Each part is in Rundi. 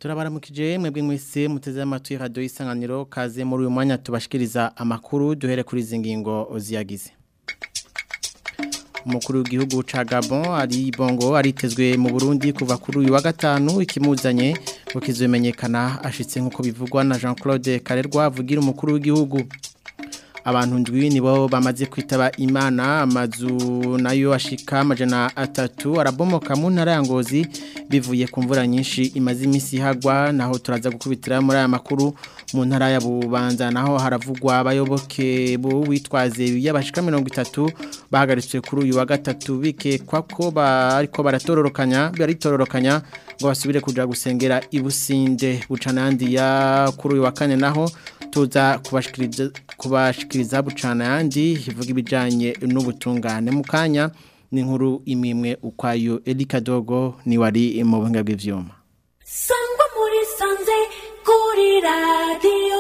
Turabaramukije mwebwe mwese muteze amatwi radio isanganiro kaze muri uyu mwanya tubashikiriza amakuru duhere kuri zingingo ziyagize. Umukuru w'igihugu ca Gabon ari Bongo aritezwe mu Burundi kuva kuri uyu wa gatanu ikimuzanye ukizomenyekana ashitse nkuko bivugwa na Jean-Claude Karerwa avugira umukuru w'igihugu. Abantu ndwi nibo bamaze kwitaba Imana amazu nayo ashika amajana 3 arabomoka mu ntara ya Ngozi bivuye ku mvura nyinshi imaze imisi hagwa naho turaza gukubitira muri aya makuru mu ntara ya Bubanza naho haravugwa abayoboke bo witwaze y'abashika 30 bahagaritswe kuri uyu wa gatatu bikekwa ko bariko baritororokanya ngo basubire kuja gusengera ibusinde bucanandi ya kuri uyu wa kane naho tuza kubashikiriza bucana yandi ivuga ibijanye n'ubutungane mu kanya ni nkuru imimwe ukwayo Elika Dogo ni wari mu buhinga bw'ivyuma. Sangwa muri sanze kuri radio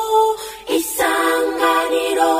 Isanganiro.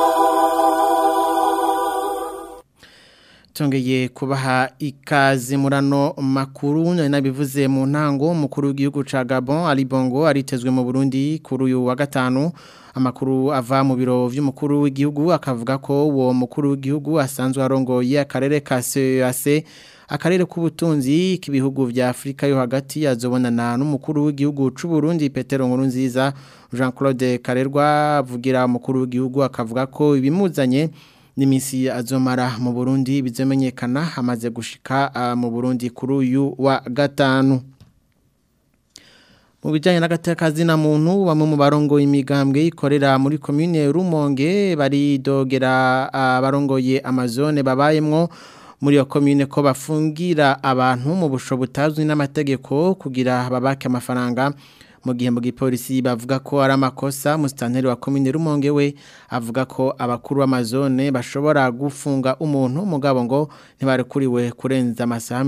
Tongeye kubaha ikaze murano makuru nabivuze mu ntango mukuru w'igihugu ca Gabon Ali Bongo aritezwe mu Burundi kuri uyu wa gatanu amakuru ava mu biro vy'umukuru w'igihugu akavuga ko uwo mukuru w'igihugu asanzwe arongoye akarere ka CEAC akarere k'ubutunzi k'ibihugu vya Afrika yo hagati azobonana n'umukuru w'igihugu c'u Burundi Petero Nkurunziza. Jean-Claude Karerwa avugira umukuru w'igihugu akavuga ko ibimuzanye nimisi azomara mu Burundi bizomenyekana hamaze gushika mu Burundi kuri uyu wa gatanu. Mu bijanye n'agatekazi na muntu bamwe mu barongo imigambwe ikorera muri commune Rumonge baridogera abarongoye amazone babayemwo muri yo commune ko bafungira abantu mu busho butazwi n'amategeko kugira babake amafaranga mu gihe mu gipolisi bavuga ko ari amakosa mustanteri wa commune Rumonge we avuga ko abakuru b'amazone bashobora gufunga umuntu mugabo ngo ntibarekuriwe kurenza amasaha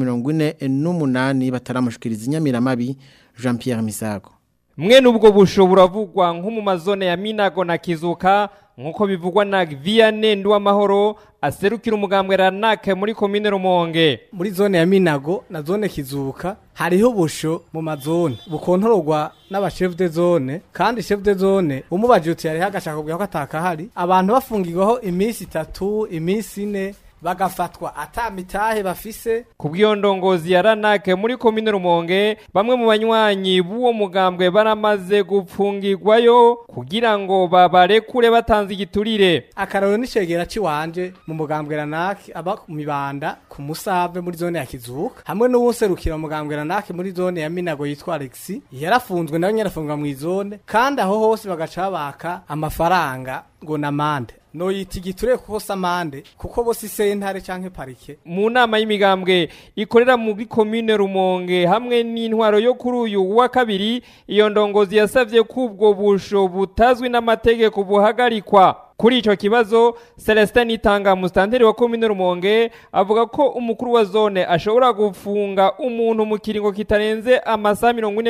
48 bataramushikiriza inyamiramabi. Jean Pierre Misago mwe nubwo busho buravugwa nko mu mazone ya Minago na Kizuka nkuko bivugwa na Vianney Nduwamahoro aserukira umugambwe Ranake muri commune Rumonge. Muri zone ya Minago na zone Kizuka hariho busho mu mazone bukontororwa n'abachef de zone kandi chef de zone umubaje uti yari hagashaka kubwira ko atakahari abantu bafungirwaho imisi 3 imisi 4 bagafatwa atamitahe bafise kubwiyo ndongozi ya Ranake muri commune Rumonge. Bamwe mu banywanyi b'uwo mugambwe baramaze gupfungirwayo kugira ngo babarekure batanze igiturire. Akararo n'icegera ciwanje mu mugambwe Ranake aba ku Mibanda ku Musave muri zone ya Kizuka hamwe n'uwuserukira mugambwe Ranake muri zone ya Minago yitwa Alexi yarafunzwe nayo nyarafungwa mu izone kandi aho hose bagaca baka amafaranga ngo namande no yitigiture kuko samande kuko bose sentare canke parike. Mu nama y'imigambwe ikorera mu commune Rumonge hamwe n'intwaro yo kuri uyu wa kabiri iyo ndongozi yasavye kubwo busho butazwi n'amategeko buhagarikwa. Kuri ico kibazo Celestin Itanga mustanteri wa commune Rumonge avuga ko umukuru wa zone ashobora gufunga umuntu mu kiringo kitarenze amasaha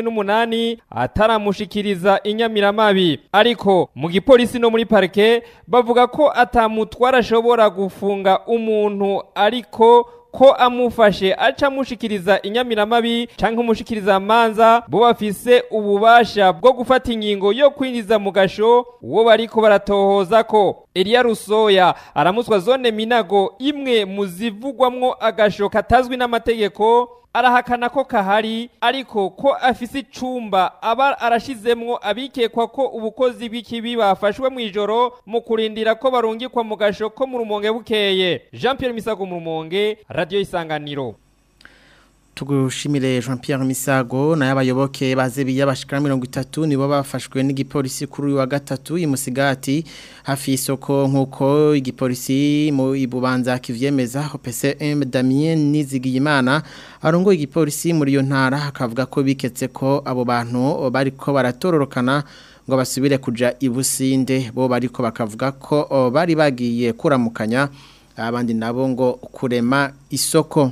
48 ataramushikiriza inyamiramabi. Ariko mu gipolisi no muri parke bavuga ko atamutwara ashobora gufunga umuntu ariko ko amufashe aca mushikiriza inyamiramabi canke umushikiriza manza bo bafise ububasha bwo gufata ingingo yo kwinjiza mu gasho uwo bariko baratohoza ko. Elia Rusoya aramuswa zone Minago imwe muzivugwamwo agasho katazwi n'amategeko arahakana ko kahari ariko ko afise icumba aba arashizemwo abikekwa ko ubukozi bw'ikibi bafashwe mu ijoro mu kurindira ko barungikwa mu gasho ko mu Rumonge bukeye. Jean Pierre Misago mu Rumonge, Radio Isanganiro. Tugushimire Jean Pierre Misago na y'abayoboke bazebiye abashika 30 nibo bafashwe n'igipolisi kuri uyu wa gatatu imusigati hafi isoko nkuko igipolisi mu Ibubanza kivyemeza. PCM Damien Nizigiyimana arongo igipolisi muri yo ntara akavuga ko biketse ko abo bantu bariko baratororokana ngo basubire kuja ibusinde bo bariko bakavuga ko bari bagiye kuramukanya abandi nabo ngo kurema isoko.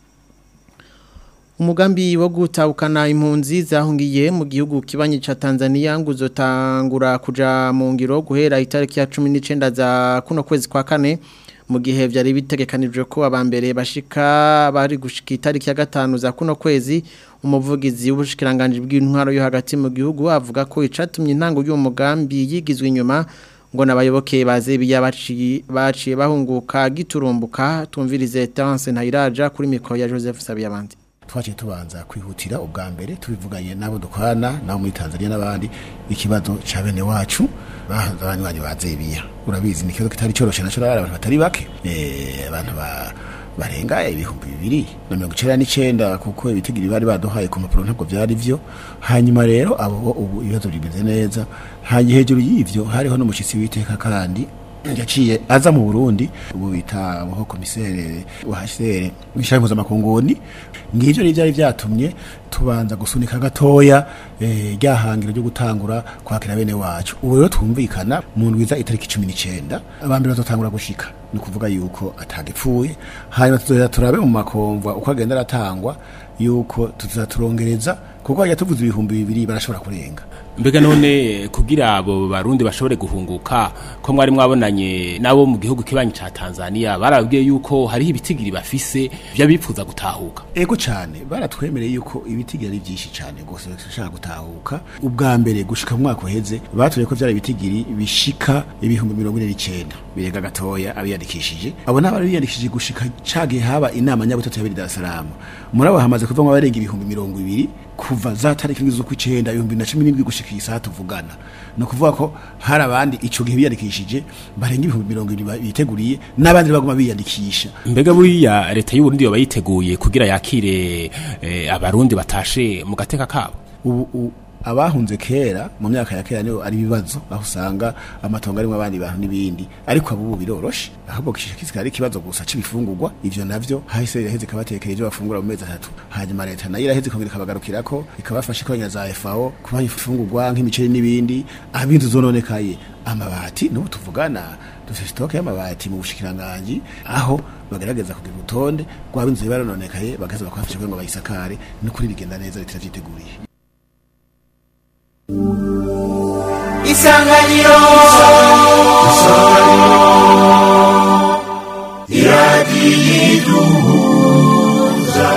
Umugambi wo gutahukana impunzi zahungiye mu gihugu kibanyi ca Tanzania ngo uzotangura kuja mu ngiro guhera itariki ya 19 za kuno kwezi kwa kane mu gihe vyari bitegekanijwe ko abambere bashika bari gushika itariki ya 5 za kuno kwezi umuvugizi w'ubushikiranganje bw'intwaro yo hagati mu gihugu avuga ko icatumye intango y'uwo mugambi yigizwe inyuma ngo nabayoboke bazebiya baciye bahunguka giturumbuka tumvirize Terence Ntayiraja kuri mikro ya Joseph Sabiyabandi. Twaciye tubanza kwihutira ubwa mbere tubivuganye nabo dukorana nabo muri Tanzania n'abandi ikibazo ca bene wacu bahazabanywanyi bazebiya urabizi ni kibazo kitari coroshe naco abantu batari bake abantu barenga ibihumbi 299 kuko ibitigiri bari baduhaye ku mapuro ntabwo byari byo hanyuma rero abo ubu ibibazo bimeze neza haje hejuru y'ivyo hariho n'umushitsi witeka kandi yaciye aza mu Burundi ubu bita aho komisere wahasere mishamuza makongoni ngivyo ni byari byatumye tubanza gusunika gatoya ryahangira ryo gutangura kwakira bene wacu ubu rero twumvikana mu ndwiza itariki 19 abambere bazotangura gushika ni kuvuga yuko atagipfuye hanyuma tuzoza turabe mu makomva uko agenda aratangwa yuko tuzaturongereza kuko yatuvuze ibihumbi 200 barashobora kurenga. Mbega none kugira abo barundi bashobore guhunguka ko mwari mwabonanye nabo mu gihugu kibanyi ca Tanzania barabwiye yuko hari ibitigiri bafise bya bipfuza gutahuka. Ego cyane baratwemereye yuko ibitigiri ari byinshi cyane gose bashaka gutahuka ubwa mbere gushika mu mwaka uheze batuye ko byari ibitigiri bishika ibihumbi 49 birega gatoya abiyandikishije abo nabari biyandikishije gushika cage haba inama nyabutatu ya Dar es Salaam murabo hamaze kuva mu barenga ibihumbi 200 kuva za tariki zo kwicenda 2017 gushika isaha tuvugana no kuvuga ko hari abandi ico gihe biyandikishije barenga ibihumbi 200 biteguriye n'abandi baguma biyandikisha. Mbega buriya leta y'u Burundi yo bayiteguye kugira yakire abarundi batashe mu gateka kabo ubu abahunze kera mu myaka ya kera niyo ari bibazo aho usanga amatongo arimo abandi bantu nibindi ariko abubu biroroshe ahubwo kishikizika ari kibazo gusa cibifungurwa ivyo navyo hahise yaheze kabatekeye ibyo bafungura mu mezi 3 hanyuma leta nayo iraheze kongera kabagarukirako ikabafasha konya za FAO kuba ifungurwa nk'imiceri nibindi abintu zononekaye amabati no tuvugana dufite stock y'amabati mu bushikiranganje aho bagaragaza kugira urutonde rw'abinzu barononekaye bagaza bakafasha ngo bayisakare no kuri bigenda neza leta vyiteguriye. Isanganiro iradiyiduhuza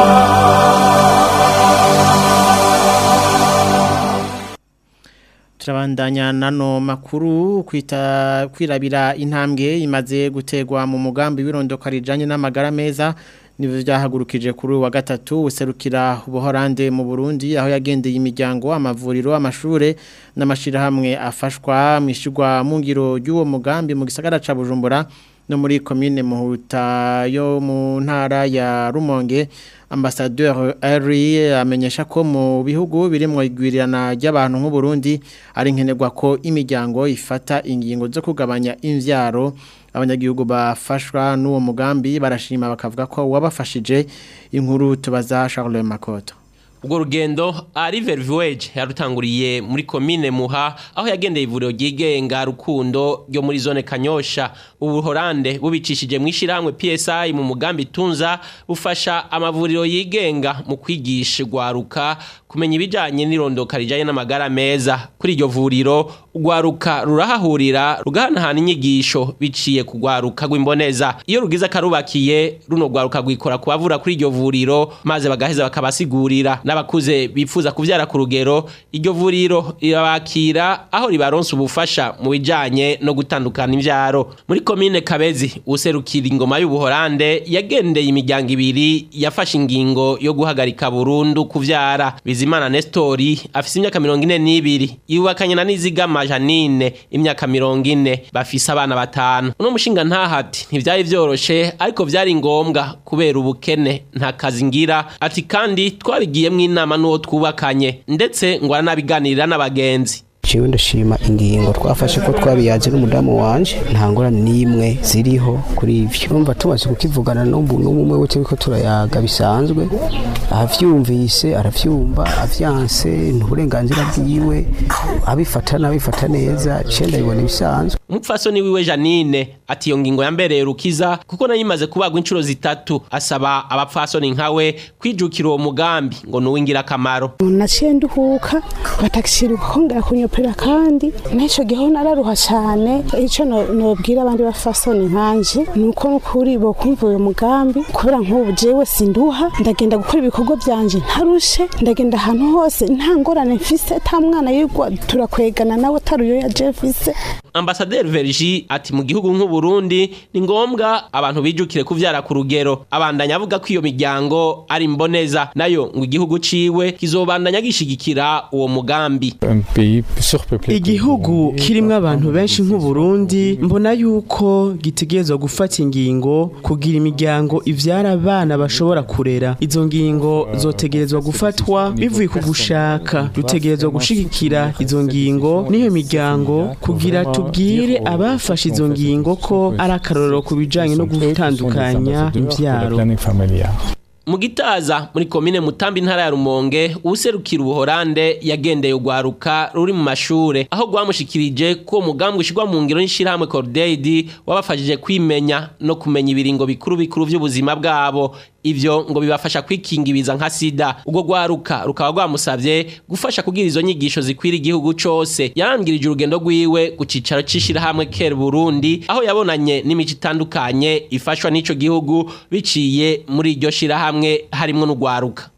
turabandanya nano makuru kwirabira intambwe imaze gutegwa mu mugambi w'irondoka rijanye n'amagara meza nivyo byahagurukije kuri wa gatatu userukira ubuhorande mu Burundi aho yagendeye imiryango amavuriro amashure n'amashirahamwe afashwa mwishigwa mu ngiro y'uwo mugambi mu gisagara ca Bujumbura no muri commune Muhuta yo mu ntara ya Rumonge. Ambassadeur Ari amenyesha ko mu bihugu birimo igwirirana ry'abantu nk'u Burundi ari nkenerwa ko imiryango ifata ingingo zo kugabanya imvyaro. Abanyagihugu bafashwa n'uwo mugambi barashima bakavuga ko wabafashije inkuru tubaza Charles Makoto. Ubwo rugendo ari Vervoyage yarutanguriye muri commune Muha aho yagendeye ivuriro ryigenga Rukundo ryo muri zone Kanyosha. Ubuhorande bubicishije mwishirahamwe PSI mu mugambi tunza bufasha amavuriro yigenga mu kwigisha gwaruka kumenya ibijanye n'irondoka rijanye n'amagara meza. Kuri iryo vuriro ugwaruka rurahahurira rugahanahana inyigisho biciye kugwaruka rw'imboneza. Iyo rugize karubakiye runo gwaruka gwikora kubavura kuri iryo vuriro maze bagaheza bakabasigurira n'abakuze bifuza kuvyara ku rugero. Iryo vuriro irabakira aho ribaronsa ubufasha mu bijanye no gutandukana imvyaro. Muri commune Kabezi userukira ingoma y'ubuhorande yagendeye imiryango ibiri yafashe ingingo yo guhagarika burundu kuvyara. Bizimana Nestori afise imyaka 42 yubakanye na Nizigama Janine imyaka 40 bafise abana batanu. Uno mushinga ntahati ntivyari vyoroshe ariko vyari ngombwa kubera ubukene nta kazi ngira ati kandi twabigiye mw'inama n'uwo twubakanye ndetse ngo aranabiganirira n'abagenzi. Jewe ndashima ingingo twafashe ko twabiyaje n'umudamu wanje nta ngorane n'imwe ziriho kuri ivyo. Urumva tumaze kukivugana n'umwe wese ko turayaga bisanzwe avyumvise aravyumva avyanse n'uburenganzira bwiwe abifata neza cenda ibone bisanzwe. umupfasoni wiwe Janine ati iyo ngingo yambereye rukiza kuko nayimaze kubagwa inshuro zitatu asaba abapfasoni nkawe kwijukira uwo mugambi ngo nuwingira akamaro naciye nduhuka batakishira kongera kunyopera kandi n'icyo gihe nararuha cyane icyo nobwira abandi bapfasoni nkanje nuko nukuri bo kumva uyu mugambi kubera nk'ubu jewe sinduha ndagenda gukora ibikorwa byanje ntarushe ndagenda ahantu hose nta ngorane mfise ta mwana yigwa turakwegana nawe taruyo ya Jeffise. Ambassadeur Vergi ati mu gihugu nk'u Burundi ni ngombwa abantu bijukire kuvyara ku rugero abandanya avuga ko iyo miryango ari imboneza nayo ngo igihugu ciwe kizobandanya gishigikira uwo mugambi. Igihugu kirimwe abantu benshi nk'u Burundi mbona yuko gitegerezwa gufata ingingo kugira imiryango ivyara abana bashobora kurera izo ngingo zotegerezwa gufatwa bivuye ku gushaka dutegerezwa gushigikira izo ngingo niyo miryango kugira tubwire abafashe izo ngingo ko ari akarorero ku bijanye no gutandukanya imvyaro. Mu Gitaza muri komine Mutambi ntara ya Rumonge userukira ubuhorande yagendeye ugwaruka ruri mu mashure aho gwamushikirije ko mugambo ushirwa mu ngiro n'ishirahamwe Cordaid wabafashije kwimenya no kumenya ibiringo bikuru by'ubuzima bwabo ivyo ngo bibafasha kwikingibiza nka sida ubwo gwaruka rukaba gwamusavye gufasha kugira izo nyigisho zikwira igihugu cose yarangirije urugendo rwiwe gucicaro cishirahamwe Care Burundi aho yabonanye n'imico itandukanye ifashwa n'ico gihugu biciye muri iryo shirahamwe harimo n'ugwaruka.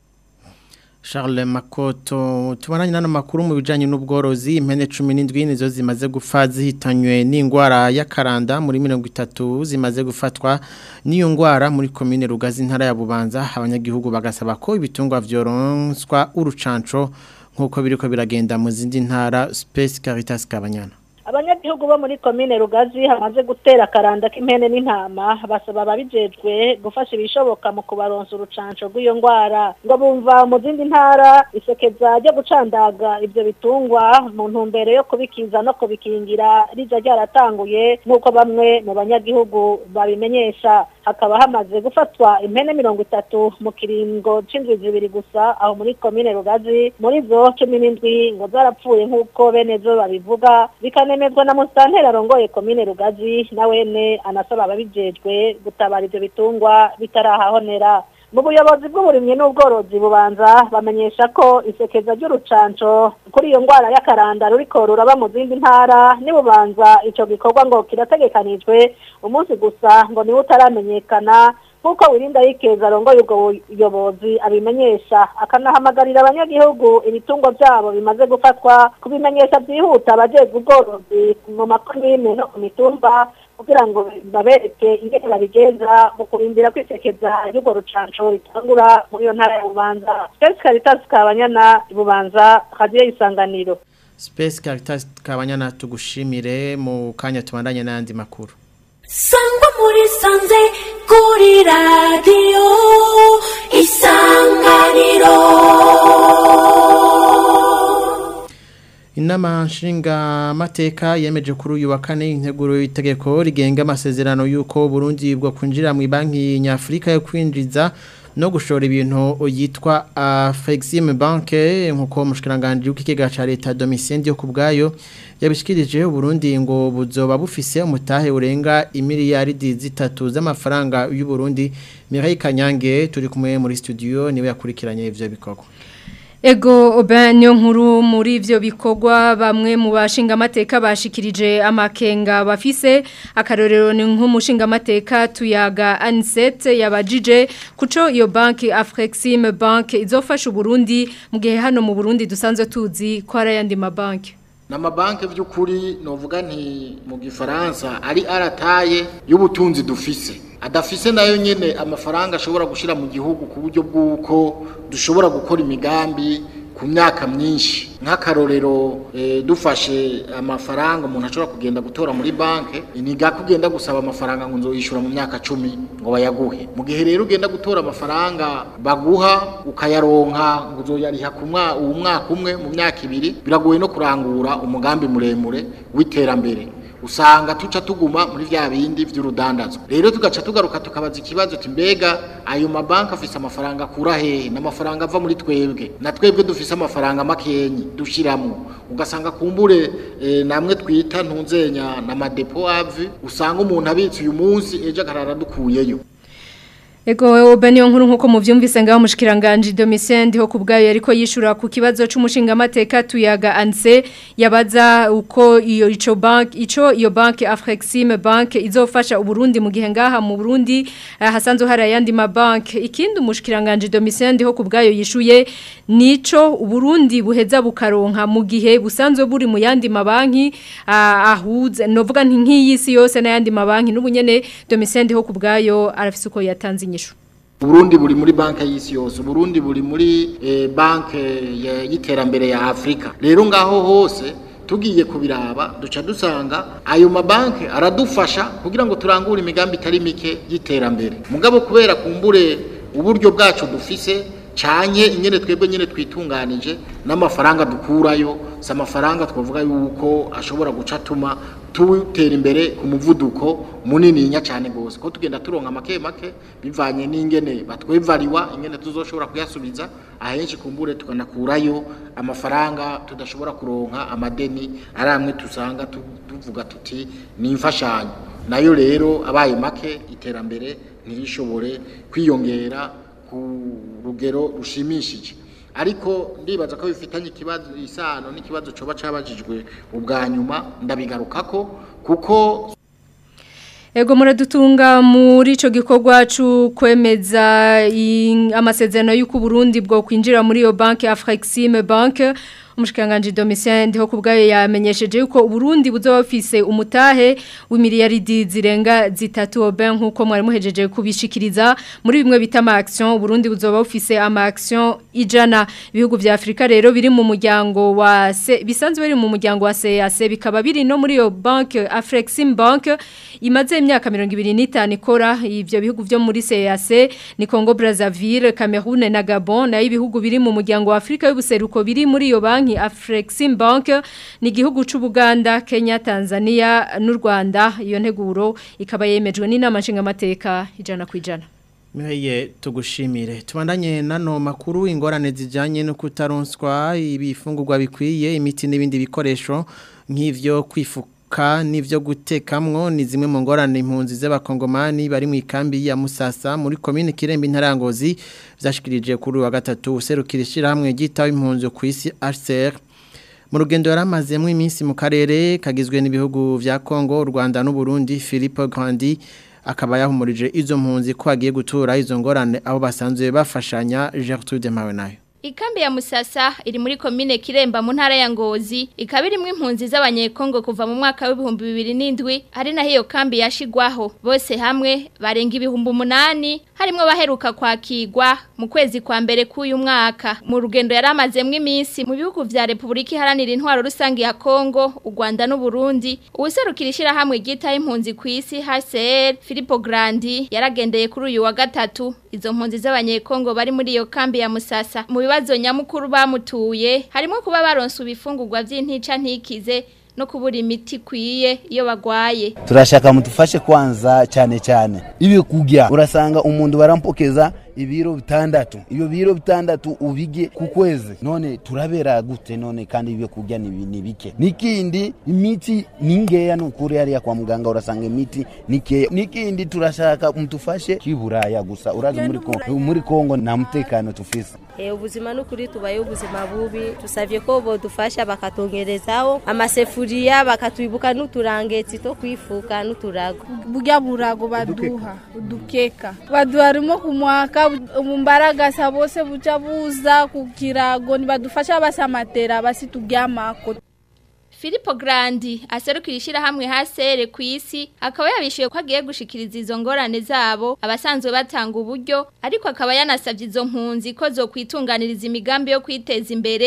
Charles Makoto tubananye nano makuru mu bijanye n'ubworozi impene 17 nizo zimaze gupfa zihitanywe n'ingwara ya karanda muri 30 zimaze gufatwa n'iyo ngwara muri commune Rugazi ntara ya Bubanza abanyagihugu bagasaba ko ibitungwa vyoronswa urucanco nkuko biriko biragenda mu zindi ntara Space Caritas Kabanyana. Abanyagihugu bo muri komine Rugazi hamaze gutera karanda k'impene n'intama basaba babijejwe gufasha ibishoboka mu kubaronsa urucanco rw'iyo ngwara ngo bumva mu zindi ntara isekeza ryo gucandaga ivyo bitungwa mu ntumbero yo kubikiza no kubikingira rija ryaratanguye nk'uko bamwe mu banyagihugu babimenyesha hakaba hamaze gufatwa impene 30 mu kiringo c'indwi zibiri gusa aho muri komine Rugazi muri zo 17 ngo zarapfuye nk'uko bene zo babivuga bikanemezwa na musantera arongoye komine Rugazi nawene anasaba ababijejwe gutabara ivyo bitungwa bitarahahonera. Mu buyobozi bw'uburimyi n'ubworozi Bubanza bamenyesha ko isekeza ry'urucanco kuri iyo ngwara ya karanda ruriko ruraba mu zindi ntara ni Bubanza ico gikorwa ngo kirategekanijwe umunsi gusa ngo ni utaramenyekana nkuko wirinda yikeza arongoye ubwo buyobozi abimenyesha akanahamagarira abanyagihugu ibitungwa byabo bimaze gufatwa kubimenyesha byihuta abajejwe ubworozi mu makomine no ku mitumba kugira ngo babereke ingene babigenza mu kurindira kwisekeza y'urwo rucanco ritangura muri iyo ntara ya Bubanza. Space Caritas Kabanyana Bubanza Radio Isanganiro. Space Caritas Kabanyana tugushimire mu kanya tubandanye n'andi makuru. Sangwa muri sanze kuri radio Isanganiro. Inama nshinga mateka yemeje kuri uyu wa kane integuro y'itegeko rigenga amasezerano yuko Burundi bwo kwinjira mu banki nyafrika yo kwinjiza no gushora ibintu yitwa Afexim Bank nkuko mushikiranganje w'ikigega ca leta Domitien yo kubgayo yabishikirije Burundi ngo buzoba bufise umutahe urenga imiliyaridi 3 z'amafaranga y'u Burundi. Mireille Kanyange turi kumwe muri studio niwe yakurikiranye ivyo bikorwa. Ego obanyo nkuru muri ivyo bikorwa bamwe mu bashinga amateka bashikirije amakenga bafise akarorero ni nk'umushinga amateka tuyaga Anisete yabajije kuco iyo banki Afrexim Bank izofasha Burundi mu gihe hano mu Burundi dusanzwe tuzi ko ari yandi mabanki. Namabanki by'ukuri novuga nti mu gifaransa ari arataye y'ubutunzi dufise adafise nayo nyene amafaranga ashobora gushira mu gihugu ku buryo bw'uko dushobora gukora imigambi ku myaka myinshi nk'akarorero dufashe amafaranga umuntu ashobora kugenda gutora muri banke iniga kugenda gusaba amafaranga ngo nzoyishura mu myaka 10 ngo bayaguhe mu gihe rero ugenda gutora amafaranga baguha ukayaronka ngo uzoyariha ku umwaka umwe mu myaka 2 biragoye no kurangura umugambi muremure w'iterambere usanga tuca tuguma muri vya bindi vy'urudandazwa rero tugaca tugaruka tukabaza ikibazo mbega ayo mabanki afise amafaranga akura hehe n'amafaranga ava muri twebwe na twebwe dufise amafaranga makenyi dushiramwo ugasanga kumbure namwe twita ntunzenya na madepo ave usanga umuntu abitse uyu munsi ejo akarara dukuyeyo Ego Benio nkuru nkuko muvyumvise ngaho mushikiranganje Domitien ndiho kubgayo ariko yishura ku kibazo c'umushinga mateka tuyaga anse yabaza uko iyo bank Afrexim bank izofasha uburundi mu gihe ngaha mu Burundi hasanzwe hari ayandi ma bank ikindi umushikiranganje Domitien ndiho kubgayo yishuye nico uburundi buheza bukaronka mu gihe busanzwe buri mu yandi mabanki ahuze novuga nti nk'iyisi yose n'ayandi mabanki n'ubunyene Domitien ndiho kubgayo arafise uko yatanze Burundi buri muri banka y'isi yose Burundi buri muri banke y'iterambere ya Afrika rero ngaho hose tugiye kubiraba duca dusanga ayo mabanke aradufasha kugira ngo turangure imigambi itari mike y'iterambere mugabo kubera kumbure uburyo bwacu dufise canye ingene twebwe nyene twitunganije n'amafaranga dukurayo sa amafaranga twavuga yuko ashobora gucatuma tutera imbere ku muvuduko munini nya cyane gose ko tugenda turonka make bivanye n'ingene batwevariwa ingene tuzoshobora kuyasubiza ahenshi kumbure tukanakurayo amafaranga tudashobora kuronka amadeni aramwe tusanga tuvuga tuti ni imfashanyo nayo rero abaye make iterambere ntirishobore kwiyongera ku rugero rushimishije ariko ndibaza ko bifitanye ikibazo isano n'ikibazo coba cabajijwe ubwa nyuma ndabigarukako kuko Ego muradutunga muri ico gikorwa cyo kwemeza amasezerano y'uko Burundi bwo kwinjira muri iyo banki Afrexim bank umushikanganje Domitien ndiho kubgayo yamenyesheje yuko Burundi buzoba bufise umutahe w'imiliyaridi zirenga 3 ben nkuko mwari muhejeje kubishikiriza muri bimwe bita ama action Burundi buzoba bufise ama action ijana ibihugu vya Afrika rero biri mu muryango wa bisanzwe biri mu muryango wa CAC bikaba biri no muri iyo bank Afrexim bank imaze imyaka 25 ikora ivyo bihugu vyo muri CAC ni Congo Brazzaville Cameroun na Gabon na ibihugu biri mu muryango wa Afrika y'ubuseruko biri muri iyo banki Afrexim bank ni igihugu c'Ubuganda Kenya Tanzania n'u Rwanda iyo nteguro ikaba yemejwe n'inama nshingamateka 100%. Miheye tugushimire tubandanye nano makuru ingorane zijanye no kutaronswa ibifungurwa bikwiye imiti n'ibindi bikoresho nk'ivyo kwifuka n'ivyo gutekamwo ni zimwe mu ngorane impunzi z'abakongomani bari mu ikambi ya Musasa muri commune Kirembe Ntarangozi byashikirije kuri wa gatatu userukirishira hamwe gitaho impunzi ku isi HCR mu rugendo yaramazemo iminsi mu karere kagizwe n'ibihugu vya Kongo Rwanda n'u Burundi Philippe Grandi akaba yahumurije izo mpunzi ko agiye gutura izo ngorane aho basanzwe bafashanya Gertrude Mawenayo. Ikambi ya Musasa iri muri komine Kiremba mu ntara ya Ngozi ikaba irimwe impunzi z'abanyekongo kuva mu mwaka w'ibihumbi 2007 ari naho iyo kambi yashigwaho bose hamwe barenga ibihumbi 8 harimo baheruka kwakirwa mu kwezi kwa mbere k'uyu mwaka mu rugendo yaramazemwe iminsi mu bihugu vya Republika Iharanira Intwaro Rusangi ya Kongo u Rwanda n'u Burundi ubuserukirishira hamwe gita impunzi ku isi HCR Philippe Grandi yaragendeye kuri uyu wa gatatu izo mpunzi z'abanyekongo bari muri iyo kambi ya Musasa mu bibazo nyamukuru bamutuye harimo kuba baronsa ibifungurwa by'intica ntikize no kubura imiti kwiye iyo bagwaye. Turashaka mutufashe kwanza cyane ibi kujya urasanga umuntu barampokeza ibiro bitandatu iyo biro bitandatu ubige ku kwezi none turabera gute none kandi ibyo kujya ni bike nikindi imiti ningeya nukuri hariya kwa muganga urasanga imiti nikindi turashaka mutufashe kiburaya gusa uraza muri Kongo na mutekano tufise ubuzima nukuri tubaye ubuzima bubi tusavye ko bodufasha bakatongerezaho amasefuriya bakatwibuka n'uturangeti to kwifuka n'uturago burya burago baduha udukeka baduharimo kumwaka umbaraga sabose buca buza kukirago nibadufasha basamatera basitugyamako. Philippe Grandi aserukirishira hamwe hasere ku isi akaba yabishiye ko agiye gushikiriza izo ngorane zabo abasanzwe batanga uburyo ariko akaba yanasavye izo mpunzi ko zo kwitunganiriza imigambi yo kwiteza imbere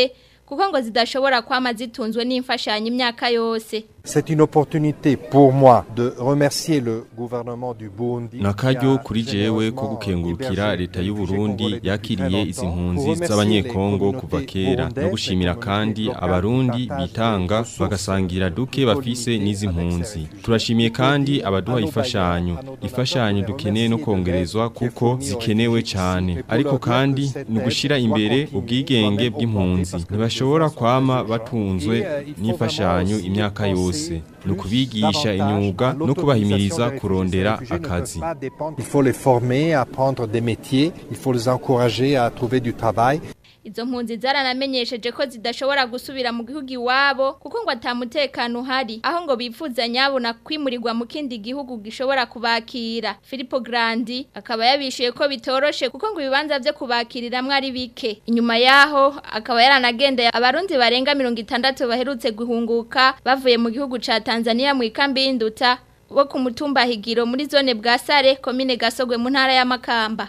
kuko ngo zidashobora kwama zitunzwe n'imfashanyo imyaka yose. C'est une opportunité pour moi de remercier le gouvernement du Burundi. Nakaryo kuri jewe ko gukengurukira leta y'u Burundi yakiriye izi mpunzi z'abanyekongo kuva kera no gushimira kandi abarundi bitanga bagasangira duke bafise n'izi mpunzi. Turashimiye kandi abaduha ifashanyo dukeneye no kongerezwa kuko zikenewe cyane. Ariko kandi ni gushira imbere ubwigenge bw'impunzi. Ntibashobora kwama batunzwe n'imfashanyo imyaka yose. Nukubigisha imyuga no kubahimiriza kurondera akazi. Il faut les former à apprendre des métiers, il faut les encourager à trouver du travail. Izo mpunzi zaranamenyesheje ko zidashobora gusubira mu gihugu iwabo kuko ngo atamutekano uhari aho ngo bifuza nyabo na kwimurirwa mu kindi gihugu gishobora kubakira. Filippo Grandi akaba yabishuye ko bitoroshe kuko ngo ibibanza byo kubakiriramwe ari bike. Inyuma yaho akaba yaranagendeye abarundi barenga 60 baherutse guhunguka bavuye mu gihugu ca Tanzania mu ikambi y'Induta bo ku mutumba Higiro muri zone Bwasare komine Gasogwe mu ntara ya Makamba.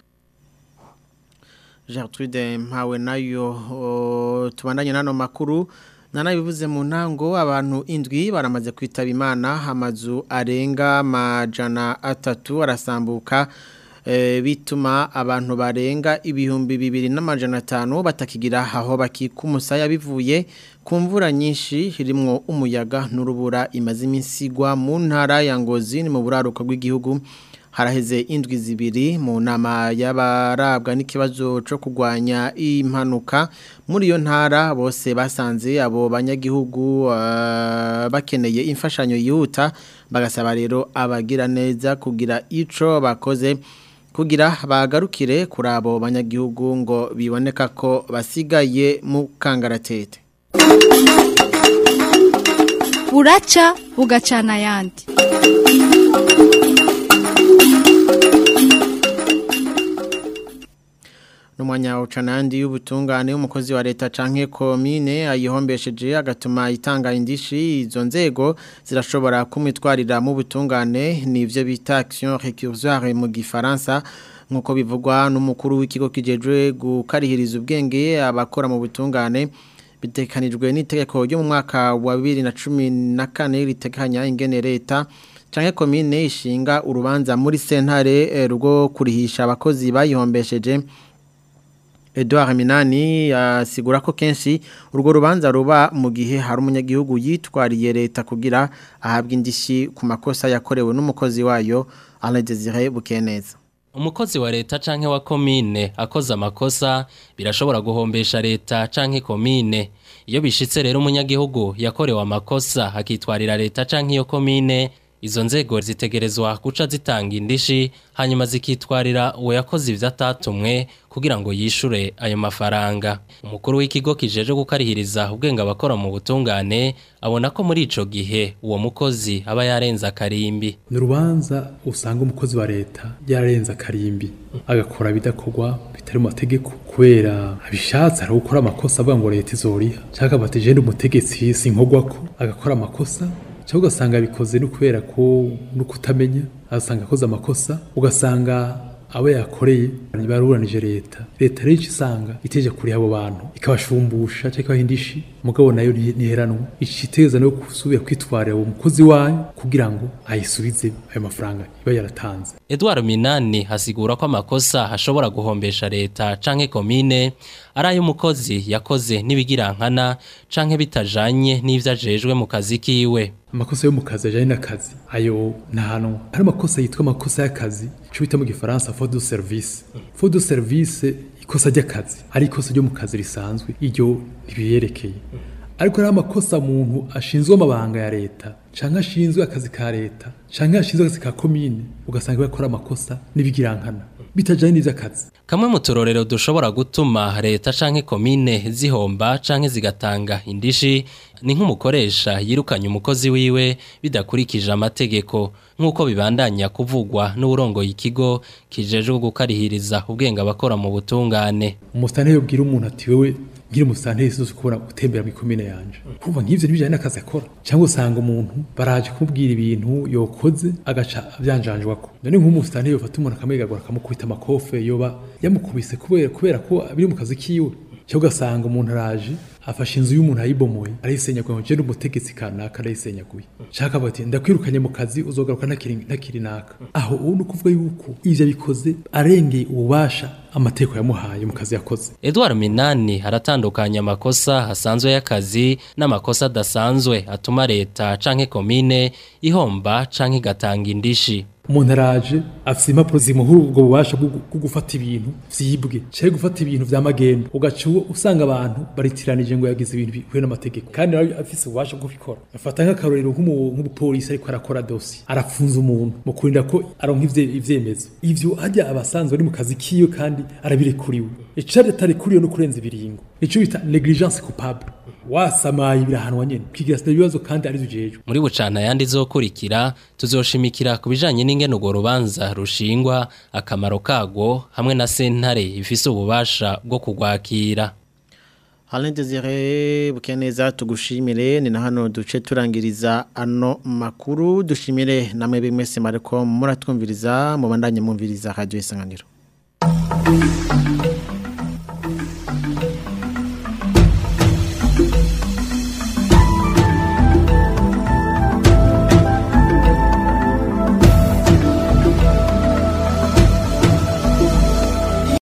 Gertrude mpawe nayo tubandanye nano makuru nanabivuze mu ntango abantu indwi baramaze kwitaba Imana amazu arenga majana 3 arasambuka bituma abantu barenga 2250 batakigira aho bakikumusaya bivuye ku mvura nyinshi hirimwo umuyaga n'urubura imaze imisigwa mu ntara ya Ngozi ni mu buraruko bw'igihugu. Haraheze indwi zibiri mu nama y'abarabwa n'ikibazo cyo kugwanya impanuka muri iyo ntara bose basanze abo banyagihugu bakeneye imfashanyo yihuta bagasaba rero abagira neza kugira ico bakoze kugira bagarukire kuri abo banyagihugu ngo biboneka ko basigaye mu kangaratete. Buraca bugacana yandi. Numwanya ucanandi y'ubutungane umukozi wa leta canke komine ayihombesheje agatuma itanga indishi izo nzego zirashobora kumwitwarira mu butungane nivyo bita action récursoire mu gifaransa nkuko bivugwa n'umukuru w'ikigo kijejwe gukarihiriza ubwenge abakora mu butungane bitekanijwe n'itegeko ryo mu mwaka wa 2014 ritekanya ingene leta canke komine ishinga urubanza muri sentare rwo kurihisha abakozi bayihombesheje. Edouard Minani asigura ko kenshi urwo rubanza ruba mu gihe hari umunyagihugu yitwariye leta kugira ahabwa indishi ku makosa yakorewe n'umukozi wayo Alain Désiré Bukeneza. Umukozi wa leta canke wa komine akoze amakosa birashobora guhombesha leta canke komine. Iyo bishitse rero umunyagihugu yakorewe amakosa akitwarira leta canke iyo komine izo nzego zitegerezwa guca zitanga indishi hanyuma zikitwarira uwo yakoze ivyo atatumwe kugira ngo yishure ayo mafaranga. Umukuru w'ikigo kijeje gukarihiriza ubwenge abakora mu butungane abona ko muri ico gihe uwo mukozi aba yarenza akarimbi. Nurubanza usanga umukozi wa leta yarenza akarimbi agakora bidakorwa bitari mu mategeko kubera abishatse ari gukora amakosa avuga ngo leta izoriha cyangwa batejende umutegetsi sinkogwako agakora amakosa cyangwa ugasanga bikoze no kubera ko no kutamenya asanga akoze amakosa ugasanga abo yakoreye baruranije leta rero isanga iteje kuri abo bantu ikabashumbusha cyangwa hindishi mugabo nayo niheranwa iciteza no kusubira kwitwarira uwo mukozi wayo kugira ngo ayisubize ayo mafaranga iba yaratanze. Edouard Minani hasigura ko amakosa ashobora guhombesha leta canke komine ari umukozi yakoze nibigirankana canke bitajanye n'ivyo ajejwe mu kazi kiwe. Amakosa yo mu kazi ajanye n'akazi ayo ntahanwa. Hari amakosa yitwa amakosa y'akazi cyo bita mu gifaransa faute de service. Faute de service ikosa ry'akazi ari ikosa ryo mu kazi risanzwe iryo ntibiyerekeye. Ariko hari amakosa umuntu ashinzwe amabanga ya leta canke ashinzwe akazi ka leta canke ashinzwe akazi ka komine ugasanga bakora amakosa nibigirankana bitajanye n'ivy'akazi. Kamwe mu turorero dushobora gutuma leta canke komine zihomba canke zigatanga indishi ni nk'umukoresha yirukanye umukozi wiwe bidakurikije amategeko nk'uko bibandanya kuvugwa n'uburongoye ikigo kijejwe gukarihiriza ubwenge abakora mu butungane. Umustane yobwira umuntu ati wewe ngira umusante yose kubona gutembera mu komine yanje kumva nk'ivyo nibijanye n'akazi akora cyangwa usanga umuntu baraje kumubwira ibintu yokoze agaca avyanjanjwako none nk'umustane yofata umuntu akamegagura akamukubita amakofe yoba yamukubise kubera ko biri mu kazi kiwe cyo gasanga umuntu araje afashe inzu y'umuntu ayibomoye arayisenyaguye ngo je n'umutegetsi kanaka arayisenyaguye shaka bati ndakwirukanye mu kazi uzogaruka ntakiri naka aho ubu nukuvuga yuko ivyo bikoze arengeye ububasha amateko yamuhaye mu kazi yakoze. Edouard Minani haratandukanya amakosa hasanzwe y'akazi n'amakosa adasanzwe atuma leta canke komine ihomba canke igatanga indishi. Umuntu araje afite impapuro zimuhura ubwo bubasha bwo gufata ibintu vyibwe cyo gufata ibintu vy'amagendo ugacuwo usanga abantu baritiranije ngo yagize ibintu bihuye n'amategeko kandi afise ububasha bwo bikora afata nk'akarorero nk'umupolisi ariko arakora dossier arafunza umuntu mu kurinda ko aronka ivyemezo ivyo ajya abasanzwe ari mu kazi kiyo kandi arabirekuriwe ico atarekuriwe no kurenza ibiringo ico bita negligence coupable wasamaye birahanwa nyene kigira ibibazo kandi ari zujeje. Muri bucana yandi zokurikira tuzoshimikira kubijanye n'ingene ugo rubanza rushingwa akamaro kago hamwe na sentare ifise ububasha bwo kugwakira. Alain Desire Bukeneza tugushimire ni na hano duce turangiriza ano makuru dushimire namwe bimwese mareko muratwumviriza mubandanye mwumviriza Radio Isanganiro.